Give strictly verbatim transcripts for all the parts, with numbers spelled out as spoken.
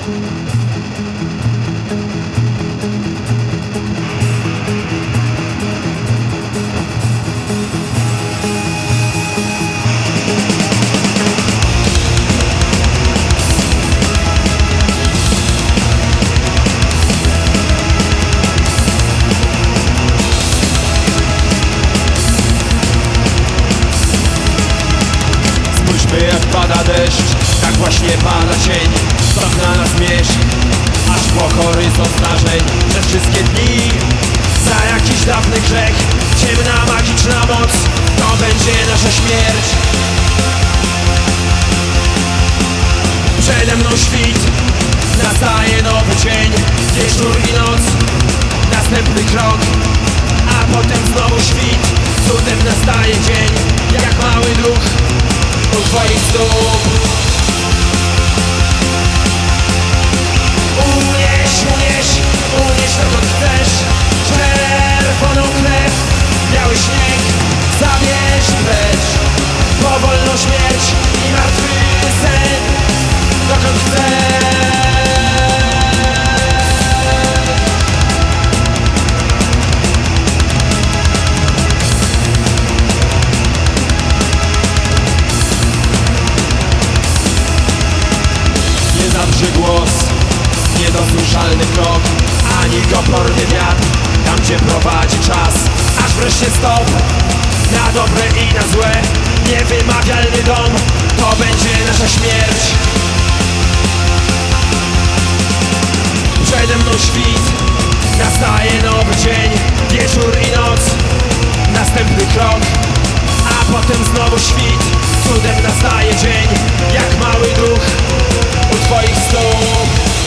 Jak pada deszcz, tak właśnie pada cień. Strach na nas mierzy, aż po horyzont zdarzeń. Przez wszystkie dni, za jakiś dawny grzech, ciemna, magiczna moc, to będzie nasza śmierć. Przede mną świt, nastaje nowy dzień. Wieczór i noc, następny krok, a potem znowu świt. Cudem nastaje dzień, jak mały duch u twoich stóp. Unieś, unieś, unieś dokąd chcesz. Czerwoną krew, biały śnieg, zabierz precz powolną śmierć i martwy sen, dokąd chcesz. Głos, niedosłyszalny krok, ani toporny wiatr, tam gdzie prowadzi czas, aż wreszcie stop. Na dobre i na złe, niewymawialny dom, to będzie nasza śmierć. Przede mną świt, nastaje nowy dzień. Wieczór i noc, następny krok, a potem znowu świt. Cudem nastaje dzień, jak mały duch u twoich stóp.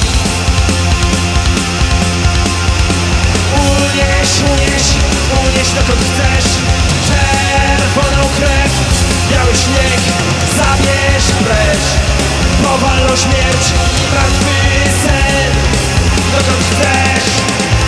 Unieś, unieś, unieś dokąd chcesz. Czerwoną krew, biały śnieg, zabierz precz powalną śmierć i martwy sen, dokąd chcesz.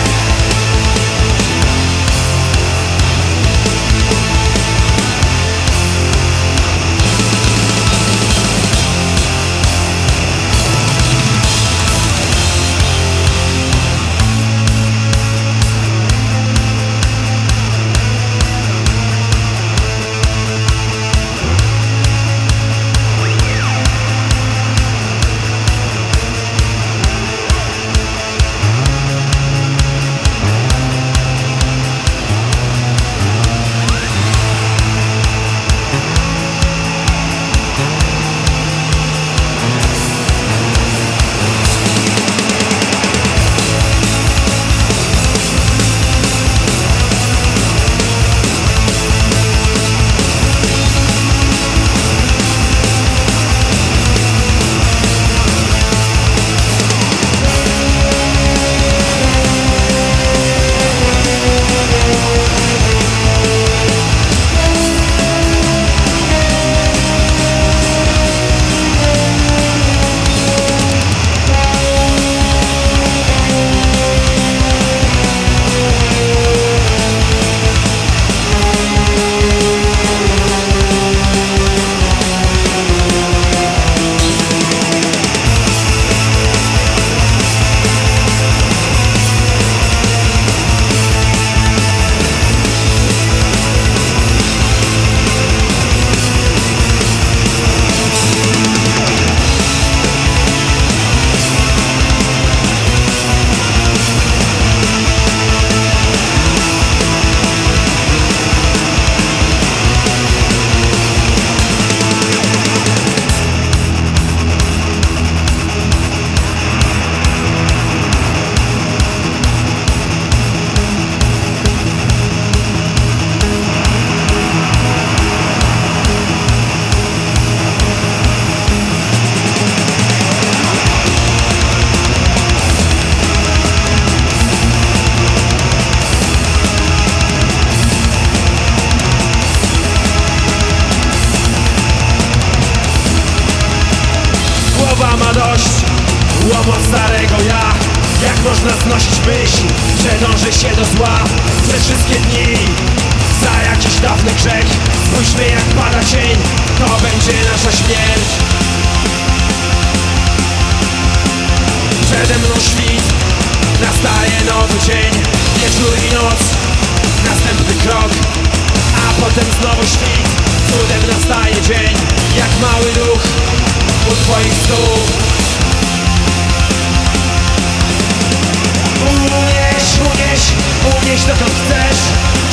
Łomot starego ja. Jak można znosić myśl, że dąży się do zła przez wszystkie dni, za jakiś dawny grzech. Spójrzmy jak pada cień, to będzie nasza śmierć. twoich stóp. Unieś, unieś, unieś dokąd chcesz.